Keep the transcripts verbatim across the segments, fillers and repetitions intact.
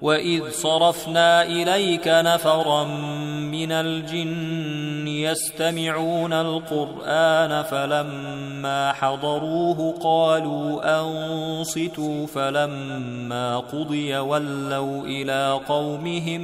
وإذ صرفنا إليك نفرا من الجن يستمعون القرآن فلما حضروه قالوا أنصتوا فلما قضي ولوا إلى قومهم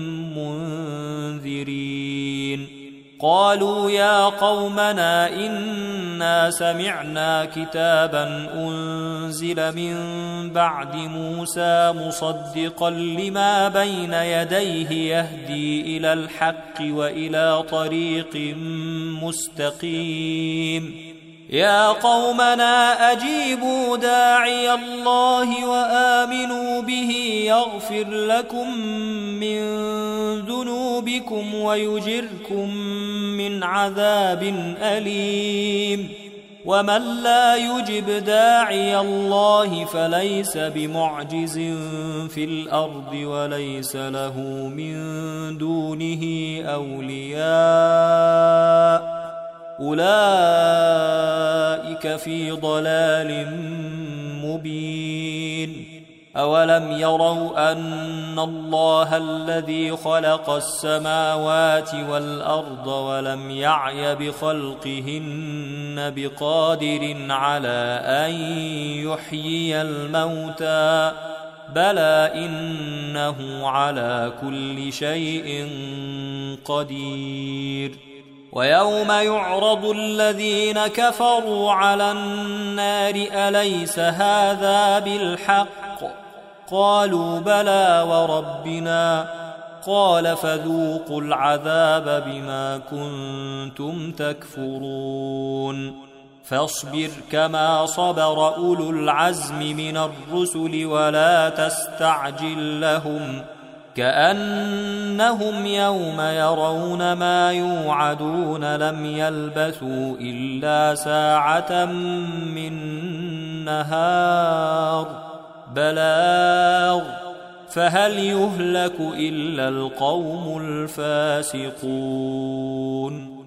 منذرين قالوا يا قومنا إنا سمعنا كتابا أنزل من بعد موسى مصدقا لما بين يديه يهدي إلى الحق وإلى طريق مستقيم يا قومنا أجيبوا داعي الله وآمنوا به يغفر لكم من ذنوبكم ويجركم من عذاب أليم ومن لا يجب داعي الله فليس بمعجز في الأرض وليس له من دونه أولياء أولئك في ضلال مبين أولم يروا أن الله الذي خلق السماوات والأرض ولم يعي بخلقهن بقادر على أن يحيي الموتى بلى إنه على كل شيء قدير ويوم يعرض الذين كفروا على النار أليس هذا بالحق قالوا بلى وربنا قال فذوقوا العذاب بما كنتم تكفرون فاصبر كما صبر أولو العزم من الرسل ولا تستعجل لهم كأنهم يوم يرون ما يوعدون لم يلبثوا إلا ساعة من نهار بلاغ فهل يهلك إلا القوم الفاسقون